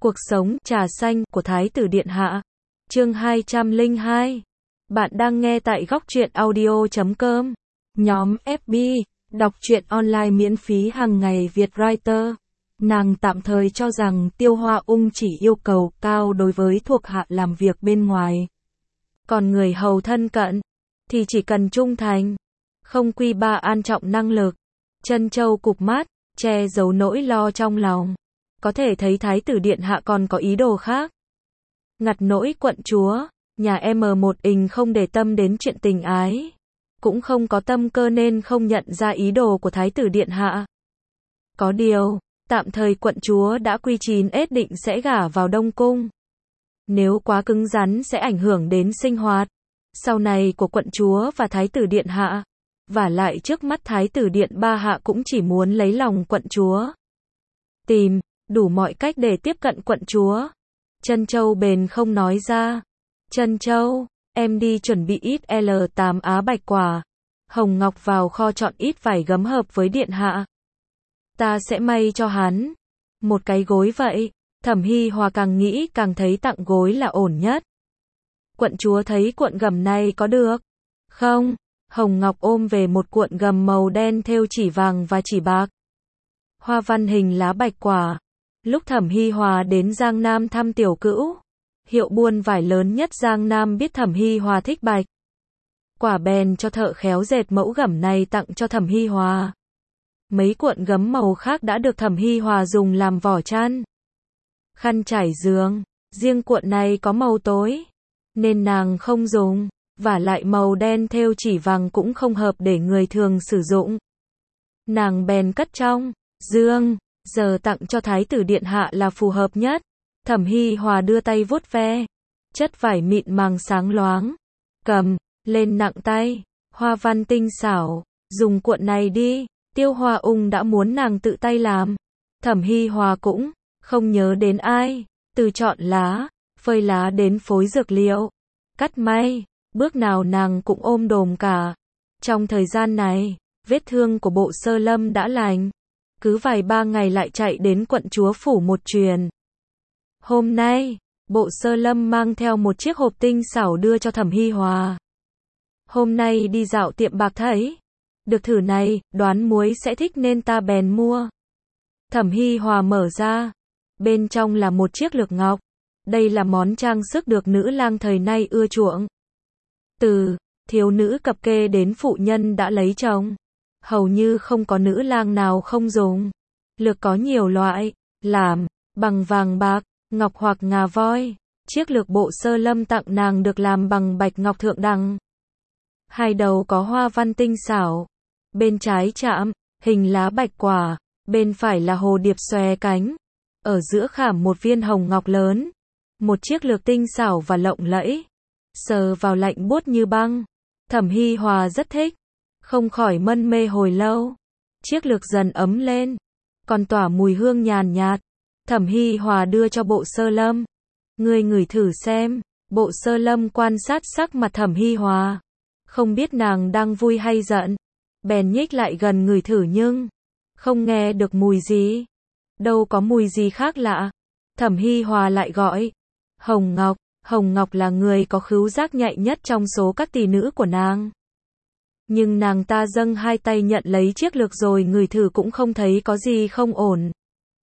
Cuộc sống trà xanh của Thái tử Điện Hạ. Chương 202. Bạn đang nghe tại Góc Truyện Audio.com. Nhóm FB, đọc truyện online miễn phí hàng ngày Việt Writer. Nàng tạm thời cho rằng Tiêu Hoa Ung chỉ yêu cầu cao đối với thuộc hạ làm việc bên ngoài. Còn người hầu thân cận, thì chỉ cần trung thành, không quy ba an trọng năng lực. Trân Châu cụp mắt, che giấu nỗi lo trong lòng. Có thể thấy Thái tử Điện Hạ còn có ý đồ khác. Ngặt nỗi quận chúa, nhà M1 không để tâm đến chuyện tình ái. Cũng không có tâm cơ nên không nhận ra ý đồ của Thái tử Điện Hạ. Có điều, tạm thời quận chúa đã quy chín ết định sẽ gả vào Đông Cung. Nếu quá cứng rắn sẽ ảnh hưởng đến sinh hoạt sau này của quận chúa và Thái tử Điện Hạ. Vả lại trước mắt Thái tử Điện Ba Hạ cũng chỉ muốn lấy lòng quận chúa. Tìm đủ mọi cách để tiếp cận quận chúa. Trân Châu bền không nói ra. Trân Châu, em đi chuẩn bị ít L8 á bạch quả. Hồng Ngọc vào kho chọn ít vải gấm hợp với Điện Hạ. Ta sẽ may cho hắn một cái gối vậy. Thẩm Hy Hòa càng nghĩ càng thấy tặng gối là ổn nhất. Quận chúa thấy cuộn gầm này có được không? Hồng Ngọc ôm về một cuộn gầm màu đen thêu chỉ vàng và chỉ bạc. Hoa văn hình lá bạch quả. Lúc Thẩm Hy Hòa đến Giang Nam thăm tiểu cữu, hiệu buôn vải lớn nhất Giang Nam biết Thẩm Hy Hòa thích bạch quả bèn cho thợ khéo dệt mẫu gẩm này tặng cho Thẩm Hy Hòa. Mấy cuộn gấm màu khác đã được Thẩm Hy Hòa dùng làm vỏ chăn, khăn trải giường. Riêng cuộn này có màu tối, nên nàng không dùng. Vả lại màu đen thêu chỉ vàng cũng không hợp để người thường sử dụng. Nàng bèn cất trong dương, giờ tặng cho Thái tử Điện Hạ là phù hợp nhất. Thẩm Hy Hòa đưa tay vuốt ve, chất vải mịn màng sáng loáng, cầm lên nặng tay, hoa văn tinh xảo. Dùng cuộn này đi. Tiêu Hoa Ung đã muốn nàng tự tay làm. Thẩm Hy Hòa cũng không nhớ đến ai, từ chọn lá, phơi lá đến phối dược liệu, cắt may, bước nào nàng cũng ôm đồm cả. Trong thời gian này, vết thương của Bộ Sơ Lâm đã lành. Cứ vài ba ngày lại chạy đến quận chúa phủ một truyền. Hôm nay, Bộ Sơ Lâm mang theo một chiếc hộp tinh xảo đưa cho Thẩm Hy Hòa. Hôm nay đi dạo tiệm bạc thấy được thử này, đoán muối sẽ thích nên ta bèn mua. Thẩm Hy Hòa mở ra, bên trong là một chiếc lược ngọc. Đây là món trang sức được nữ lang thời nay ưa chuộng. Từ thiếu nữ cập kê đến phụ nhân đã lấy chồng, hầu như không có nữ lang nào không dùng. Lược có nhiều loại, làm bằng vàng bạc, ngọc hoặc ngà voi. Chiếc lược Bộ Sơ Lâm tặng nàng được làm bằng bạch ngọc thượng đẳng. Hai đầu có hoa văn tinh xảo. Bên trái chạm hình lá bạch quả, bên phải là hồ điệp xòe cánh. Ở giữa khảm một viên hồng ngọc lớn. Một chiếc lược tinh xảo và lộng lẫy, sờ vào lạnh buốt như băng. Thẩm Hy Hòa rất thích, không khỏi mân mê hồi lâu. Chiếc lược dần ấm lên, còn tỏa mùi hương nhàn nhạt. Thẩm Hy Hòa đưa cho Bộ Sơ Lâm. Ngươi ngửi thử xem. Bộ Sơ Lâm quan sát sắc mặt Thẩm Hy Hòa, không biết nàng đang vui hay giận, bèn nhích lại gần ngửi thử nhưng không nghe được mùi gì. Đâu có mùi gì khác lạ. Thẩm Hy Hòa lại gọi Hồng Ngọc. Hồng Ngọc là người có khứu giác nhạy nhất trong số các tỷ nữ của nàng. Nhưng nàng ta dâng hai tay nhận lấy chiếc lược rồi ngửi thử cũng không thấy có gì không ổn.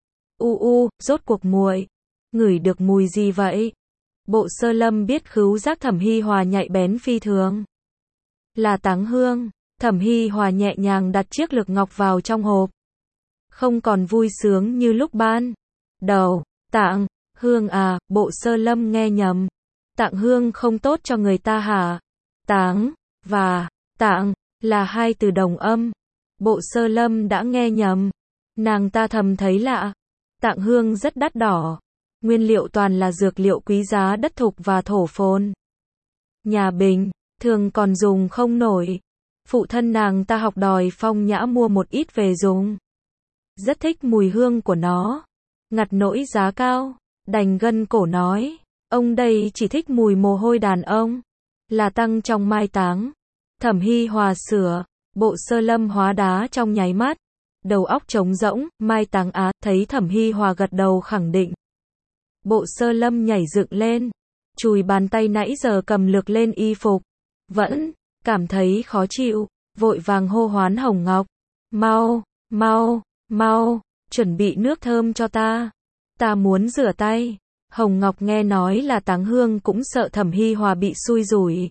Rốt cuộc muội ngửi được mùi gì vậy? Bộ Sơ Lâm biết khứu giác Thẩm Hy Hòa nhạy bén phi thường. Là táng hương. Thẩm Hy Hòa nhẹ nhàng đặt chiếc lược ngọc vào trong hộp. Không còn vui sướng như lúc ban đầu. Tặng hương à? Bộ Sơ Lâm nghe nhầm. Tặng hương không tốt cho người ta hả? Táng và tặng là hai từ đồng âm. Bộ Sơ Lâm đã nghe nhầm. Nàng ta thầm thấy lạ. Tặng hương rất đắt đỏ. Nguyên liệu toàn là dược liệu quý giá đất thục và thổ phồn. Nhà bình thường còn dùng không nổi. Phụ thân nàng ta học đòi phong nhã mua một ít về dùng. Rất thích mùi hương của nó. Ngặt nỗi giá cao, đành gân cổ nói. Ông đây chỉ thích mùi mồ hôi đàn ông. Là tăng trong mai táng. Thẩm Hy Hòa sửa. Bộ Sơ Lâm hóa đá trong nháy mắt. Đầu óc trống rỗng. Mai táng á. Thấy Thẩm Hy Hòa gật đầu khẳng định. Bộ Sơ Lâm nhảy dựng lên, chùi bàn tay nãy giờ cầm lược lên y phục, vẫn cảm thấy khó chịu, vội vàng hô hoán Hồng Ngọc, mau, mau, mau, chuẩn bị nước thơm cho ta, ta muốn rửa tay. Hồng Ngọc nghe nói là Táng Hương cũng sợ Thẩm Hi Hòa bị xui rủi,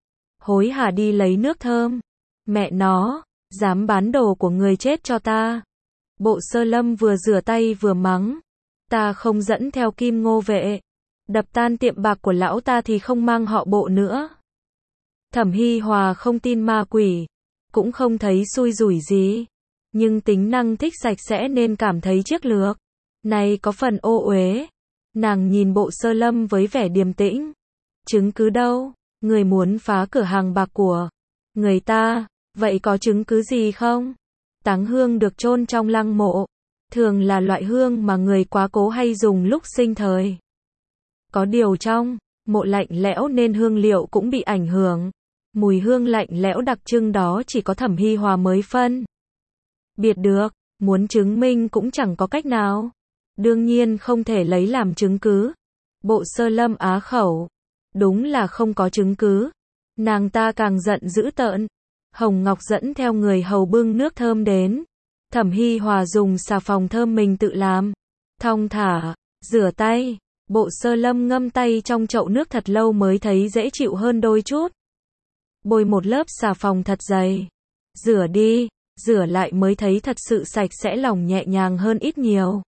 hối hả đi lấy nước thơm. Mẹ nó, dám bán đồ của người chết cho ta. Bộ Sơ Lâm vừa rửa tay vừa mắng, ta không dẫn theo Kim Ngô vệ, đập tan tiệm bạc của lão ta thì không mang họ Bộ nữa. Thẩm Hi Hòa không tin ma quỷ, cũng không thấy xui rủi gì, nhưng tính năng thích sạch sẽ nên cảm thấy chiếc lược này có phần ô uế. Nàng nhìn Bộ Sơ Lâm với vẻ điềm tĩnh. Chứng cứ đâu? Người muốn phá cửa hàng bạc của người ta, vậy có chứng cứ gì không? Táng hương được chôn trong lăng mộ, thường là loại hương mà người quá cố hay dùng lúc sinh thời. Có điều trong mộ lạnh lẽo nên hương liệu cũng bị ảnh hưởng. Mùi hương lạnh lẽo đặc trưng đó chỉ có Thẩm Hi Hòa mới phân biệt được, muốn chứng minh cũng chẳng có cách nào. Đương nhiên không thể lấy làm chứng cứ. Bộ Sơ Lâm á khẩu, đúng là không có chứng cứ. Nàng ta càng giận dữ tợn. Hồng Ngọc dẫn theo người hầu bưng nước thơm đến. Thẩm Hi Hòa dùng xà phòng thơm mình tự làm, thong thả rửa tay. Bộ Sơ Lâm ngâm tay trong chậu nước thật lâu mới thấy dễ chịu hơn đôi chút. Bôi một lớp xà phòng thật dày, rửa đi, rửa lại mới thấy thật sự sạch sẽ, lòng nhẹ nhàng hơn ít nhiều.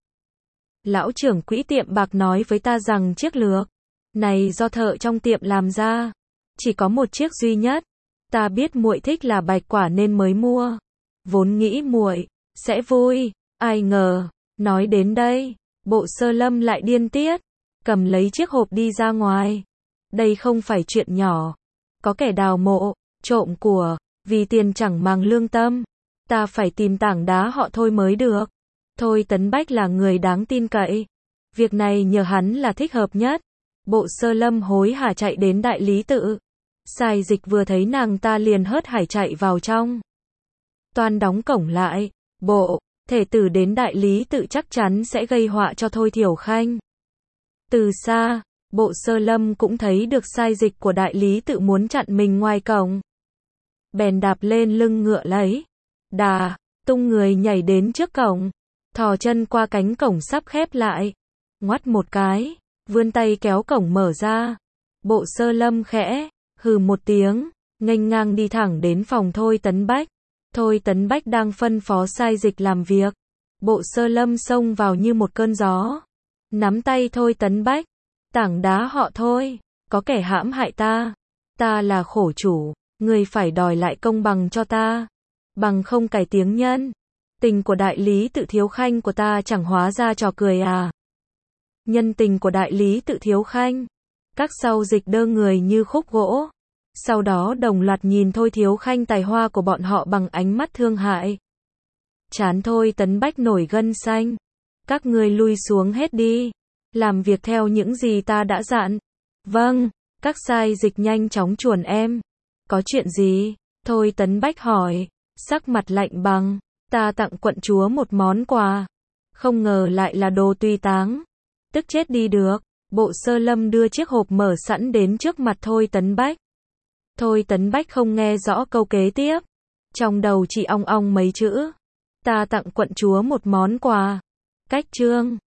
Lão trưởng quỹ tiệm bạc nói với ta rằng chiếc lược này do thợ trong tiệm làm ra, chỉ có một chiếc duy nhất. Ta biết muội thích là bạch quả nên mới mua, vốn nghĩ muội sẽ vui, ai ngờ. Nói đến đây, Bộ Sơ Lâm lại điên tiết, cầm lấy chiếc hộp đi ra ngoài. Đây không phải chuyện nhỏ, có kẻ đào mộ, trộm của, vì tiền chẳng màng lương tâm. Ta phải tìm tảng đá họ Thôi mới được. Thôi Tấn Bách là người đáng tin cậy, việc này nhờ hắn là thích hợp nhất. Bộ Sơ Lâm hối hả chạy đến đại lý tự. Sai Dịch vừa thấy nàng ta liền hớt hải chạy vào trong. Toan đóng cổng lại. Bộ thể tử đến đại lý tự chắc chắn sẽ gây họa cho Thôi Thiểu Khanh. Từ xa, Bộ Sơ Lâm cũng thấy được sai dịch của đại lý tự muốn chặn mình ngoài cổng. Bèn đạp lên lưng ngựa lấy đà, tung người nhảy đến trước cổng, thò chân qua cánh cổng sắp khép lại, ngoắt một cái, vươn tay kéo cổng mở ra. Bộ Sơ Lâm khẽ hừ một tiếng, nghênh ngang đi thẳng đến phòng Thôi Tấn Bách. Thôi Tấn Bách đang phân phó sai dịch làm việc. Bộ Sơ Lâm xông vào như một cơn gió, nắm tay Thôi Tấn Bách. Tảng đá họ Thôi, có kẻ hãm hại ta. Ta là khổ chủ, người phải đòi lại công bằng cho ta, bằng không cải tiếng nhân tình của đại lý tự Thiếu Khanh của ta chẳng hóa ra trò cười à. Nhân tình của đại lý tự Thiếu Khanh. Các sau dịch đơ người như khúc gỗ, sau đó đồng loạt nhìn Thôi Thiếu Khanh tài hoa của bọn họ bằng ánh mắt thương hại. Trán Thôi Tấn Bách nổi gân xanh. Các ngươi lui xuống hết đi, làm việc theo những gì ta đã dặn. Vâng. Các sai dịch nhanh chóng chuồn em. Có chuyện gì? Thôi Tấn Bách hỏi, sắc mặt lạnh băng. Ta tặng quận chúa một món quà, không ngờ lại là đồ tùy táng. Tức chết đi được. Bộ Sơ Lâm đưa chiếc hộp mở sẵn đến trước mặt Thôi Tấn Bách. Thôi Tấn Bách không nghe rõ câu kế tiếp, trong đầu chỉ ong ong mấy chữ. Ta tặng quận chúa một món quà. Cách chương